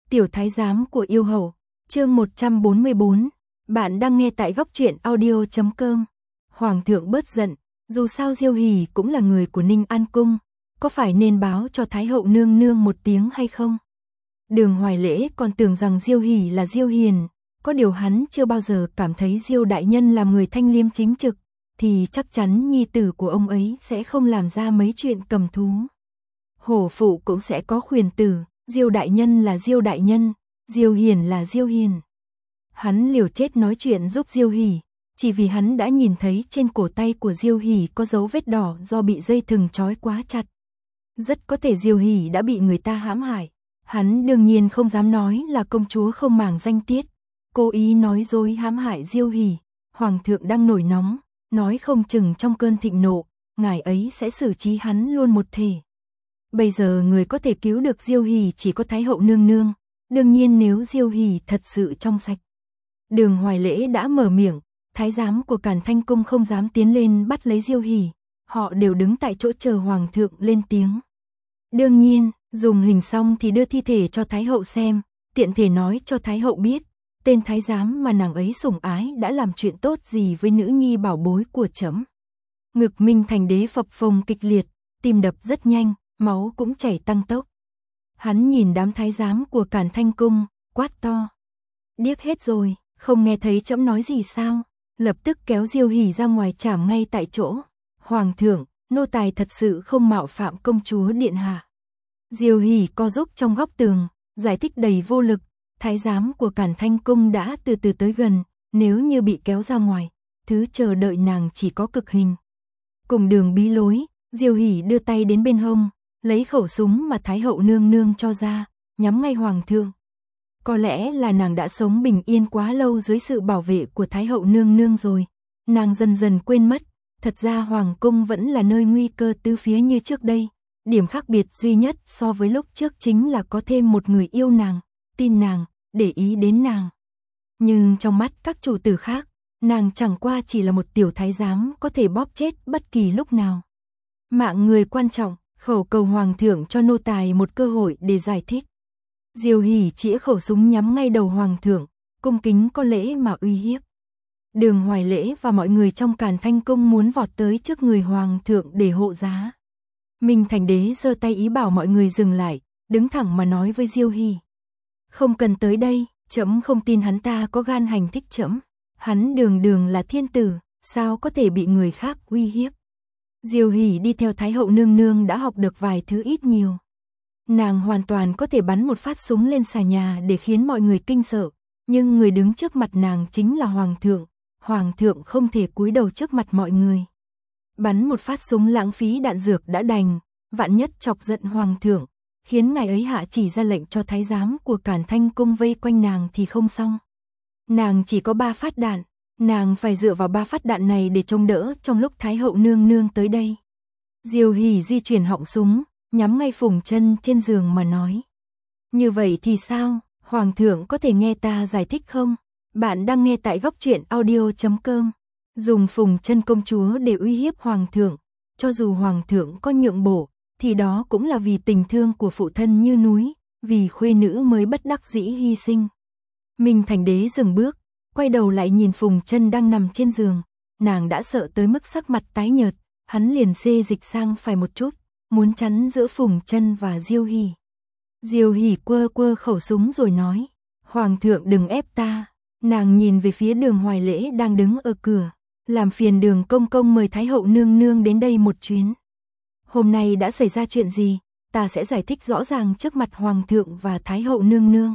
Tiểu thái giám của yêu hậu, chương 144, bạn đang nghe tại góc truyện audio.com. Hoàng thượng bớt giận, dù sao Diêu Hỉ cũng là người của Ninh An Cung, có phải nên báo cho Thái hậu nương nương một tiếng hay không? Đường Hoài Lễ còn tưởng rằng Diêu Hỉ là Diêu Hiền, có điều hắn chưa bao giờ cảm thấy Diêu đại nhân làm người thanh liêm chính trực, thì chắc chắn nhi tử của ông ấy sẽ không làm ra mấy chuyện cầm thú. Hổ phụ cũng sẽ có khuyển tử, Diêu đại nhân là Diêu đại nhân, Diêu Hiền là Diêu Hiền. Hắn liều chết nói chuyện giúp Diêu Hỉ, chỉ vì hắn đã nhìn thấy trên cổ tay của Diêu Hỉ có dấu vết đỏ do bị dây thừng trói quá chặt. Rất có thể Diêu Hỉ đã bị người ta hãm hại. Hắn đương nhiên không dám nói là công chúa không màng danh tiết, cố ý nói dối hãm hại Diêu Hỉ. Hoàng thượng đang nổi nóng, nói không chừng trong cơn thịnh nộ, ngài ấy sẽ xử trí hắn luôn một thể. Bây giờ người có thể cứu được Diêu Hỉ chỉ có Thái hậu nương nương, đương nhiên nếu Diêu Hỉ thật sự trong sạch. Đường Hoài Lễ đã mở miệng, thái giám của Càn Thanh Cung không dám tiến lên bắt lấy Diêu Hỉ, họ đều đứng tại chỗ chờ hoàng thượng lên tiếng. Đương nhiên, dùng hình xong thì đưa thi thể cho Thái hậu xem, tiện thể nói cho Thái hậu biết, tên thái giám mà nàng ấy sủng ái đã làm chuyện tốt gì với nữ nhi bảo bối của trẫm. Ngực Minh Thành Đế phập phồng kịch liệt, tim đập rất nhanh, máu cũng chảy tăng tốc. Hắn nhìn đám thái giám của Càn Thanh Cung, quát to. Điếc hết rồi, không nghe thấy trẫm nói gì sao? Lập tức kéo Diêu Hỉ ra ngoài trảm ngay tại chỗ. Hoàng thượng, nô tài thật sự không mạo phạm công chúa điện hạ. Diêu Hỉ co giúp trong góc tường, giải thích đầy vô lực. Thái giám của Càn Thanh Cung đã từ từ tới gần, nếu như bị kéo ra ngoài, thứ chờ đợi nàng chỉ có cực hình. Cùng đường bí lối, Diêu Hỉ đưa tay đến bên hông, lấy khẩu súng mà Thái hậu nương nương cho ra, nhắm ngay hoàng thượng. Có lẽ là nàng đã sống bình yên quá lâu dưới sự bảo vệ của Thái hậu nương nương rồi, nàng dần dần quên mất, thật ra hoàng cung vẫn là nơi nguy cơ tứ phía như trước đây. Điểm khác biệt duy nhất so với lúc trước chính là có thêm một người yêu nàng, tin nàng, để ý đến nàng. Nhưng trong mắt các chủ tử khác, nàng chẳng qua chỉ là một tiểu thái giám có thể bóp chết bất kỳ lúc nào. Mạng người quan trọng, khẩu cầu hoàng thượng cho nô tài một cơ hội để giải thích. Diêu Hỉ chĩa khẩu súng nhắm ngay đầu hoàng thượng, cung kính có lễ mà uy hiếp. Đường Hoài Lễ và mọi người trong Càn Thanh Cung muốn vọt tới trước người hoàng thượng để hộ giá. Minh Thành Đế giơ tay ý bảo mọi người dừng lại, đứng thẳng mà nói với Diêu Hỉ. Không cần tới đây, trẫm không tin hắn ta có gan hành thích trẫm. Hắn đường đường là thiên tử, sao có thể bị người khác uy hiếp. Diêu Hỉ đi theo Thái hậu nương nương đã học được vài thứ ít nhiều. Nàng hoàn toàn có thể bắn một phát súng lên xà nhà để khiến mọi người kinh sợ, nhưng người đứng trước mặt nàng chính là hoàng thượng không thể cúi đầu trước mặt mọi người. Bắn một phát súng lãng phí đạn dược đã đành, vạn nhất chọc giận hoàng thượng, khiến ngài ấy hạ chỉ ra lệnh cho thái giám của Càn Thanh Cung vây quanh nàng thì không xong. Nàng chỉ có 3 phát đạn, nàng phải dựa vào 3 phát đạn này để chống đỡ trong lúc Thái hậu nương nương tới đây. Diêu Hỉ di chuyển họng súng, nhắm ngay Phùng Chân trên giường mà nói. Như vậy thì sao, hoàng thượng có thể nghe ta giải thích không? Bạn đang nghe tại góc truyện audio.com. Dùng Phùng Chân công chúa để uy hiếp hoàng thượng, cho dù hoàng thượng có nhượng bộ, thì đó cũng là vì tình thương của phụ thân như núi, vì khuê nữ mới bất đắc dĩ hy sinh. Minh Thành Đế dừng bước, quay đầu lại nhìn Phùng Chân đang nằm trên giường, nàng đã sợ tới mức sắc mặt tái nhợt, hắn liền xê dịch sang phải một chút, muốn chắn giữa Phùng Chân và Diêu Hỉ. Diêu Hỉ quơ quơ khẩu súng rồi nói, hoàng thượng đừng ép ta. Nàng nhìn về phía Đường Hoài Lễ đang đứng ở cửa, làm phiền Đường công công mời Thái hậu nương nương đến đây một chuyến. Hôm nay đã xảy ra chuyện gì, ta sẽ giải thích rõ ràng trước mặt hoàng thượng và Thái hậu nương nương.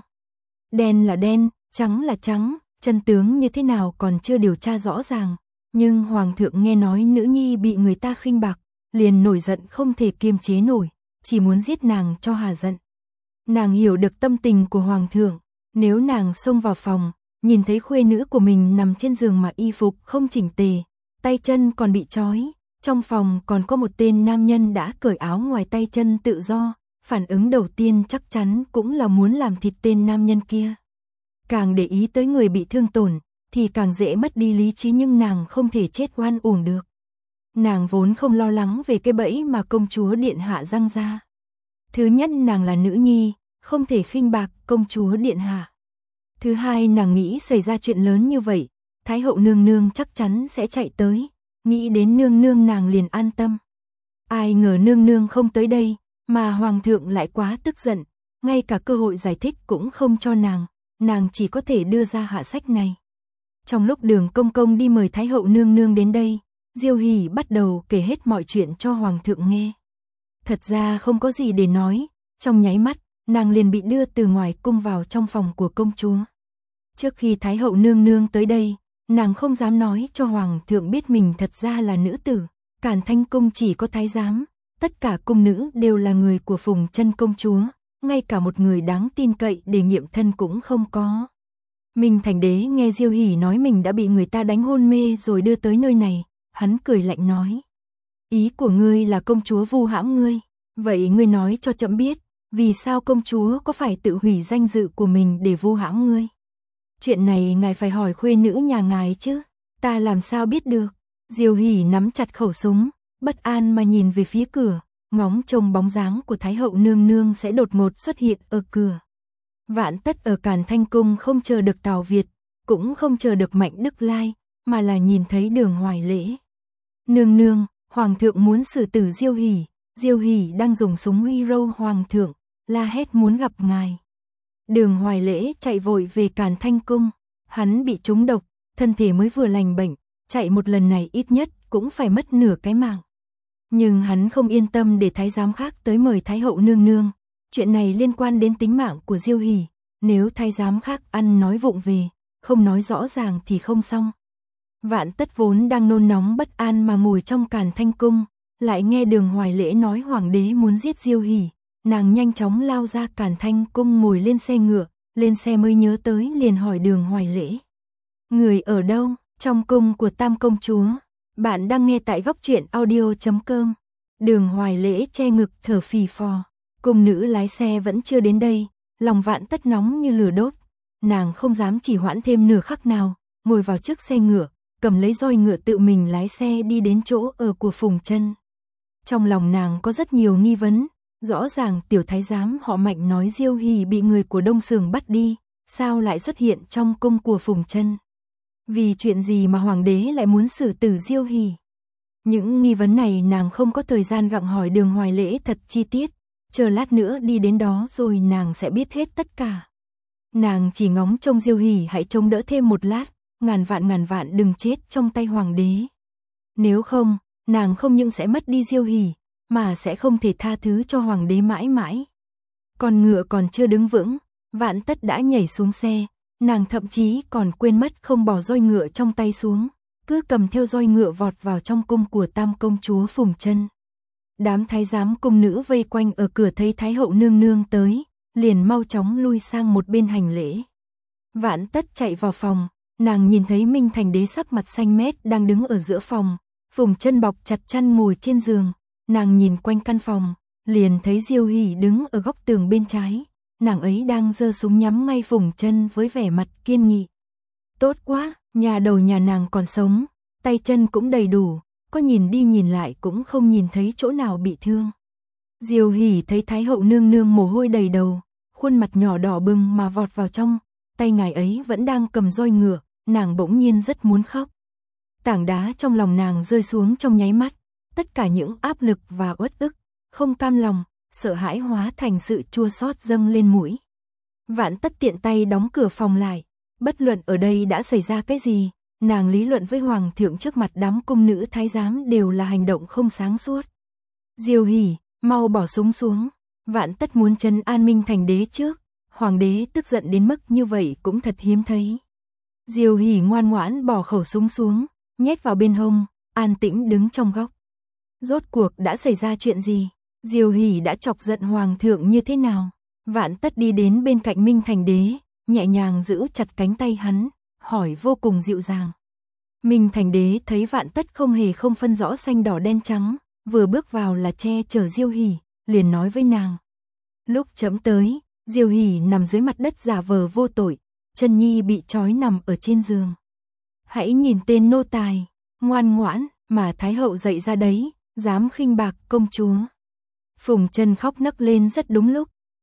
Đen là đen, trắng là trắng, chân tướng như thế nào còn chưa điều tra rõ ràng, nhưng hoàng thượng nghe nói nữ nhi bị người ta khinh bạc, liền nổi giận không thể kiềm chế nổi, chỉ muốn giết nàng cho hà giận. Nàng hiểu được tâm tình của hoàng thượng, nếu nàng xông vào phòng, nhìn thấy khuê nữ của mình nằm trên giường mà y phục không chỉnh tề, tay chân còn bị trói, trong phòng còn có một tên nam nhân đã cởi áo ngoài tay chân tự do, phản ứng đầu tiên chắc chắn cũng là muốn làm thịt tên nam nhân kia. Càng để ý tới người bị thương tổn, thì càng dễ mất đi lý trí, nhưng nàng không thể chết oan uổng được. Nàng vốn không lo lắng về cái bẫy mà công chúa điện hạ răng ra. Thứ nhất, nàng là nữ nhi, không thể khinh bạc công chúa điện hạ. Thứ hai, nàng nghĩ xảy ra chuyện lớn như vậy, Thái hậu nương nương chắc chắn sẽ chạy tới, nghĩ đến nương nương nàng liền an tâm. Ai ngờ nương nương không tới đây, mà hoàng thượng lại quá tức giận, ngay cả cơ hội giải thích cũng không cho nàng chỉ có thể đưa ra hạ sách này. Trong lúc Đường công công đi mời Thái hậu nương nương đến đây, Diêu Hỷ bắt đầu kể hết mọi chuyện cho hoàng thượng nghe. Thật ra không có gì để nói, trong nháy mắt, nàng liền bị đưa từ ngoài cung vào trong phòng của công chúa. Trước khi Thái hậu nương nương tới đây, nàng không dám nói cho hoàng thượng biết mình thật ra là nữ tử, Càn Thanh cung chỉ có thái giám, tất cả cung nữ đều là người của Phùng Chân công chúa, ngay cả một người đáng tin cậy để nghiệm thân cũng không có. Minh Thành Đế nghe Diêu Hỷ nói mình đã bị người ta đánh hôn mê rồi đưa tới nơi này, hắn cười lạnh nói: "Ý của ngươi là công chúa vu hãm ngươi, vậy ngươi nói cho trẫm biết, vì sao công chúa có phải tự hủy danh dự của mình để vu hãm ngươi? Chuyện này ngài phải hỏi khuê nữ nhà ngài chứ, ta làm sao biết được?" Diêu Hỷ nắm chặt khẩu súng, bất an mà nhìn về phía cửa, ngóng trông bóng dáng của Thái hậu nương nương sẽ đột ngột xuất hiện ở cửa. Vạn Tất ở Càn Thanh cung không chờ được Tào Việt, cũng không chờ được Mạnh Đức Lai, mà là nhìn thấy Đường Hoài Lễ. "Nương nương, hoàng thượng muốn xử tử Diêu Hỷ." Diêu Hỷ đang dùng súng uy râu hoàng thượng, la hét muốn gặp ngài. Đường Hoài Lễ chạy vội về Càn Thanh cung, hắn bị trúng độc, thân thể mới vừa lành bệnh, chạy một lần này ít nhất cũng phải mất nửa cái mạng. Nhưng hắn không yên tâm để thái giám khác tới mời Thái hậu nương nương, chuyện này liên quan đến tính mạng của Diêu Hỷ, nếu thái giám khác ăn nói vụng về, không nói rõ ràng thì không xong. Vạn Tất vốn đang nôn nóng bất an mà ngồi trong Càn Thanh cung, lại nghe Đường Hoài Lễ nói hoàng đế muốn giết Diêu Hỷ, nàng nhanh chóng lao ra Càn Thanh cung ngồi lên xe ngựa, lên xe mới nhớ tới liền hỏi Đường Hoài Lễ: "Người ở đâu?" "Trong cung của Tam công chúa." Bạn đang nghe tại góc truyện audio.com. Đường Hoài Lễ che ngực thở phì phò, cung nữ lái xe vẫn chưa đến đây, lòng Vạn Tất nóng như lửa đốt, nàng không dám chỉ hoãn thêm nửa khắc nào, ngồi vào trước xe ngựa, cầm lấy roi ngựa tự mình lái xe đi đến chỗ ở của Phùng Chân. Trong lòng nàng có rất nhiều nghi vấn, rõ ràng tiểu thái giám họ Mạnh nói Diêu Hỷ bị người của Đông Sường bắt đi, sao lại xuất hiện trong cung của Phùng Chân? Vì chuyện gì mà hoàng đế lại muốn xử tử Diêu Hỷ? Những nghi vấn này nàng không có thời gian gặng hỏi Đường Hoài Lễ thật chi tiết, chờ lát nữa đi đến đó rồi nàng sẽ biết hết tất cả. Nàng chỉ ngóng trông Diêu Hỷ hãy chống đỡ thêm một lát, ngàn vạn đừng chết trong tay hoàng đế. Nếu không, nàng không những sẽ mất đi Diêu Hỷ, mà sẽ không thể tha thứ cho hoàng đế mãi mãi. Con ngựa còn chưa đứng vững, Vạn Tất đã nhảy xuống xe, nàng thậm chí còn quên mất không bỏ roi ngựa trong tay xuống, cứ cầm theo roi ngựa vọt vào trong cung của Tam công chúa Phùng Chân. Đám thái giám cung nữ vây quanh ở cửa thấy Thái hậu nương nương tới, liền mau chóng lui sang một bên hành lễ. Vạn Tất chạy vào phòng, nàng nhìn thấy Minh Thành Đế sắc mặt xanh mét đang đứng ở giữa phòng, Phùng Chân bọc chặt chăn ngồi trên giường, nàng nhìn quanh căn phòng, liền thấy Diêu Hỷ đứng ở góc tường bên trái, nàng ấy đang giơ súng nhắm ngay Phùng Chân với vẻ mặt kiên nghị. Tốt quá, nhà đầu nhà nàng còn sống, tay chân cũng đầy đủ, có nhìn đi nhìn lại cũng không nhìn thấy chỗ nào bị thương. Diêu Hỷ thấy Thái hậu nương nương mồ hôi đầy đầu, khuôn mặt nhỏ đỏ bừng mà vọt vào trong, tay ngài ấy vẫn đang cầm roi ngựa, nàng bỗng nhiên rất muốn khóc. Tảng đá trong lòng nàng rơi xuống trong nháy mắt, tất cả những áp lực và uất ức, không cam lòng, sợ hãi hóa thành sự chua xót dâng lên mũi. Vạn Tất tiện tay đóng cửa phòng lại, bất luận ở đây đã xảy ra cái gì, nàng lý luận với hoàng thượng trước mặt đám cung nữ thái giám đều là hành động không sáng suốt. Diêu Hỷ, mau bỏ súng xuống, Vạn Tất muốn trấn an Minh Thành Đế trước, hoàng đế tức giận đến mức như vậy cũng thật hiếm thấy. Diêu Hỷ ngoan ngoãn bỏ khẩu súng xuống, nhét vào bên hông, an tĩnh đứng trong góc. Rốt cuộc đã xảy ra chuyện gì? Diêu Hỷ đã chọc giận hoàng thượng như thế nào? Vạn Tất đi đến bên cạnh Minh Thành Đế, nhẹ nhàng giữ chặt cánh tay hắn, hỏi vô cùng dịu dàng. Minh Thành Đế thấy Vạn Tất không phân rõ xanh đỏ đen trắng, vừa bước vào là che chở Diêu Hỷ, liền nói với nàng. Lúc trẫm tới, Diêu Hỷ nằm dưới mặt đất giả vờ vô tội, chân nhi bị trói nằm ở trên giường. Hãy nhìn tên nô tài, ngoan ngoãn, mà Thái hậu dạy ra đấy, dám khinh bạc công chúa. Phùng Chân khóc nấc lên rất đúng lúc,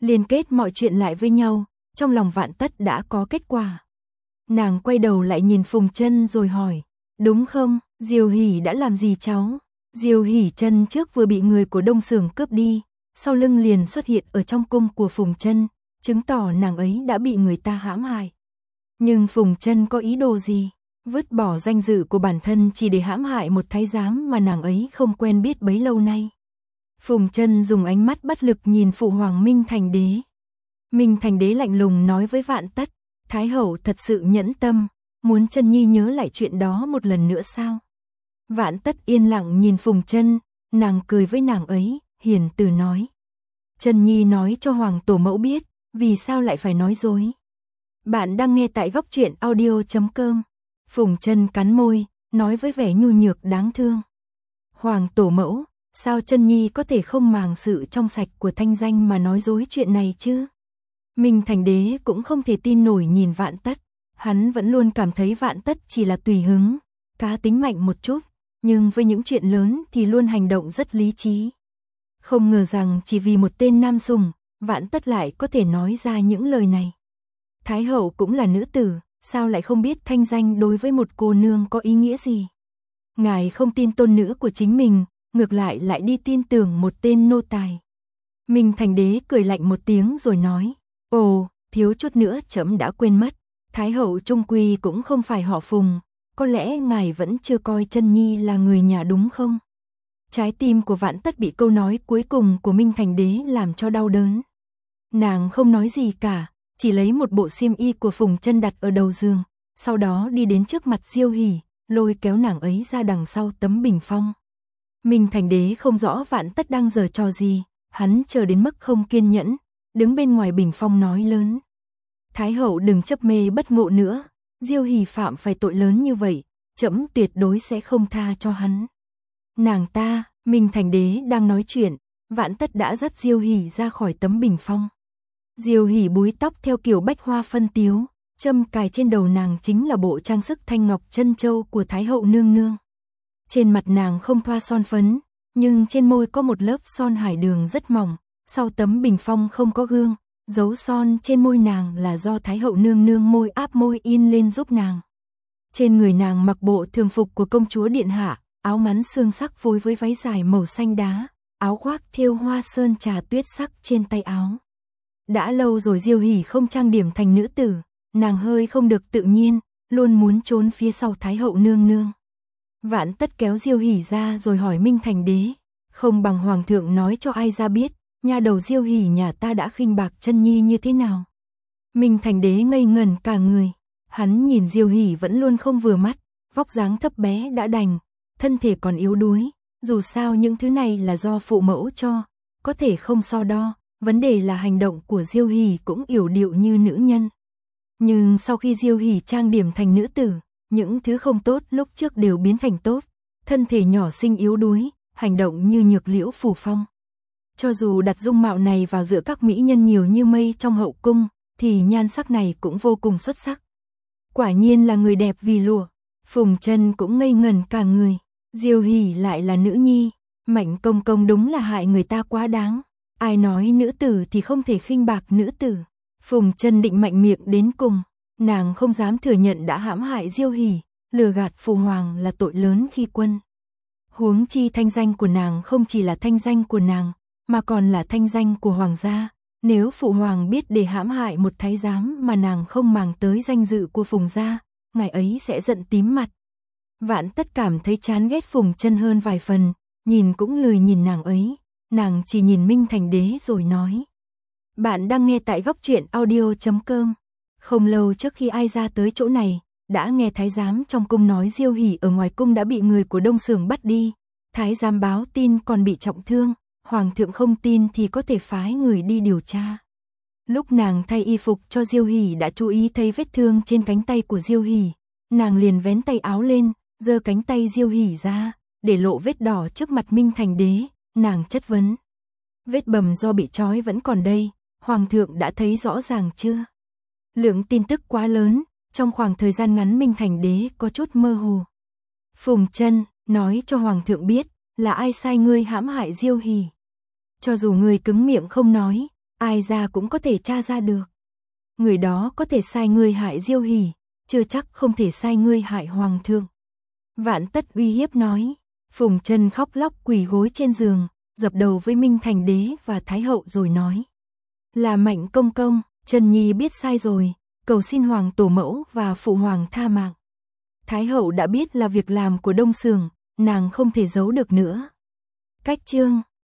liên kết mọi chuyện lại với nhau, trong lòng Vạn Tất đã có kết quả. Nàng quay đầu lại nhìn Phùng Chân rồi hỏi, đúng không, Diêu Hỷ đã làm gì cháu? Diêu Hỷ chân trước vừa bị người của Đông Sưởng cướp đi, sau lưng liền xuất hiện ở trong cung của Phùng Chân, chứng tỏ nàng ấy đã bị người ta hãm hại. Nhưng Phùng Chân có ý đồ gì? Vứt bỏ danh dự của bản thân chỉ để hãm hại một thái giám mà nàng ấy không quen biết bấy lâu nay. Phùng Chân dùng ánh mắt bất lực nhìn phụ hoàng Minh Thành Đế. Minh Thành Đế lạnh lùng nói với Vạn Tất, Thái hậu thật sự nhẫn tâm, muốn Chân Nhi nhớ lại chuyện đó một lần nữa sao? Vạn Tất yên lặng nhìn Phùng Chân, nàng cười với nàng ấy, hiền từ nói. Chân Nhi nói cho Hoàng Tổ Mẫu biết, vì sao lại phải nói dối. Bạn đang nghe tại góc truyện audio.com. Phùng Chân cắn môi, nói với vẻ nhu nhược đáng thương. Hoàng Tổ Mẫu, sao Chân Nhi có thể không màng sự trong sạch của thanh danh mà nói dối chuyện này chứ? Minh Thành Đế cũng không thể tin nổi nhìn Vạn Tất, hắn vẫn luôn cảm thấy Vạn Tất chỉ là tùy hứng, cá tính mạnh một chút, nhưng với những chuyện lớn thì luôn hành động rất lý trí. Không ngờ rằng chỉ vì một tên nam sùng, Vạn Tất lại có thể nói ra những lời này. Thái hậu cũng là nữ tử, sao lại không biết thanh danh đối với một cô nương có ý nghĩa gì? Ngài không tin tôn nữ của chính mình, ngược lại đi tin tưởng một tên nô tài. Minh Thành Đế cười lạnh một tiếng rồi nói, ồ, thiếu chút nữa trẫm đã quên mất, Thái hậu trung quy cũng không phải họ Phùng, có lẽ ngài vẫn chưa coi Chân Nhi là người nhà đúng không? Trái tim của Vạn Tất bị câu nói cuối cùng của Minh Thành Đế làm cho đau đớn. Nàng không nói gì cả, chỉ lấy một bộ xiêm y của Phùng Chân đặt ở đầu giường, sau đó đi đến trước mặt Diêu Hỷ, lôi kéo nàng ấy ra đằng sau tấm bình phong. Minh Thành Đế không rõ Vạn Tất đang giở trò gì, hắn chờ đến mức không kiên nhẫn, đứng bên ngoài bình phong nói lớn. Thái hậu đừng chấp mê bất ngộ nữa, Diêu Hỷ phạm phải tội lớn như vậy, trẫm tuyệt đối sẽ không tha cho hắn. Nàng ta, Minh Thành Đế đang nói chuyện, Vạn Tất đã dắt Diêu Hỷ ra khỏi tấm bình phong. Diêu Hỷ búi tóc theo kiểu bách hoa phân tiếu, châm cài trên đầu nàng chính là bộ trang sức thanh ngọc chân châu của Thái hậu nương nương. Trên mặt nàng không thoa son phấn, nhưng trên môi có một lớp son hải đường rất mỏng, sau tấm bình phong không có gương, dấu son trên môi nàng là do Thái hậu nương nương môi áp môi in lên giúp nàng. Trên người nàng mặc bộ thường phục của công chúa điện hạ, áo ngắn xương sắc phối với váy dài màu xanh đá, áo khoác thêu hoa sơn trà tuyết sắc trên tay áo. Đã lâu rồi Diêu Hỷ không trang điểm thành nữ tử, nàng hơi không được tự nhiên, luôn muốn trốn phía sau Thái hậu nương nương. Vạn Tất kéo Diêu Hỷ ra rồi hỏi Minh Thành Đế, không bằng hoàng thượng nói cho ai ra biết, nha đầu Diêu Hỷ nhà ta đã khinh bạc Chân Nhi như thế nào. Minh Thành Đế ngây ngẩn cả người, hắn nhìn Diêu Hỷ vẫn luôn không vừa mắt, vóc dáng thấp bé đã đành, thân thể còn yếu đuối, dù sao những thứ này là do phụ mẫu cho, có thể không so đo, vấn đề là hành động của Diêu Hỷ cũng yểu điệu như nữ nhân. Nhưng sau khi Diêu Hỷ trang điểm thành nữ tử, những thứ không tốt lúc trước đều biến thành tốt, thân thể nhỏ xinh yếu đuối, hành động như nhược liễu phù phong. Cho dù đặt dung mạo này vào giữa các mỹ nhân nhiều như mây trong hậu cung, thì nhan sắc này cũng vô cùng xuất sắc. Quả nhiên là người đẹp vì lụa. Phùng Chân cũng ngây ngẩn cả người, Diêu Hỷ lại là nữ nhi, Mạnh công công đúng là hại người ta quá đáng. Ai nói nữ tử thì không thể khinh bạc nữ tử. Phùng Chân định mạnh miệng đến cùng, nàng không dám thừa nhận đã hãm hại Diêu Hỷ, lừa gạt phụ hoàng là tội lớn khi quân. Huống chi thanh danh của nàng không chỉ là thanh danh của nàng, mà còn là thanh danh của hoàng gia. Nếu phụ hoàng biết để hãm hại một thái giám mà nàng không màng tới danh dự của Phùng gia, ngài ấy sẽ giận tím mặt. Vạn Tất cảm thấy chán ghét Phùng Chân hơn vài phần, nhìn cũng lười nhìn nàng ấy, nàng chỉ nhìn Minh Thành Đế rồi nói. Bạn đang nghe tại góc truyện audio.com. Không lâu trước khi ai ra tới chỗ này, đã nghe thái giám trong cung nói Diêu Hỷ ở ngoài cung đã bị người của Đông Sưởng bắt đi. Thái giám báo tin còn bị trọng thương, hoàng thượng không tin thì có thể phái người đi điều tra. Lúc nàng thay y phục cho Diêu Hỷ đã chú ý thấy vết thương trên cánh tay của Diêu Hỷ, nàng liền vén tay áo lên, giơ cánh tay Diêu Hỷ ra, để lộ vết đỏ trước mặt Minh Thành Đế, nàng chất vấn. Vết bầm do bị trói vẫn còn đây, hoàng thượng đã thấy rõ ràng chưa? Lượng tin tức quá lớn, trong khoảng thời gian ngắn Minh Thành Đế có chút mơ hồ. Phùng Chân, nói cho hoàng thượng biết, là ai sai ngươi hãm hại Diêu Hỷ. Cho dù ngươi cứng miệng không nói, ai ra cũng có thể tra ra được. Người đó có thể sai ngươi hại Diêu Hỷ, chưa chắc không thể sai ngươi hại hoàng thượng. Vạn Tất uy hiếp nói. Phùng Trân khóc lóc quỳ gối trên giường, dập đầu với Minh Thành đế và Thái hậu rồi nói. Là Mạnh công công, Trân Nhi biết sai rồi, cầu xin hoàng tổ mẫu và phụ hoàng tha mạng. Thái hậu đã biết là việc làm của Đông Sường, nàng không thể giấu được nữa. Cách chương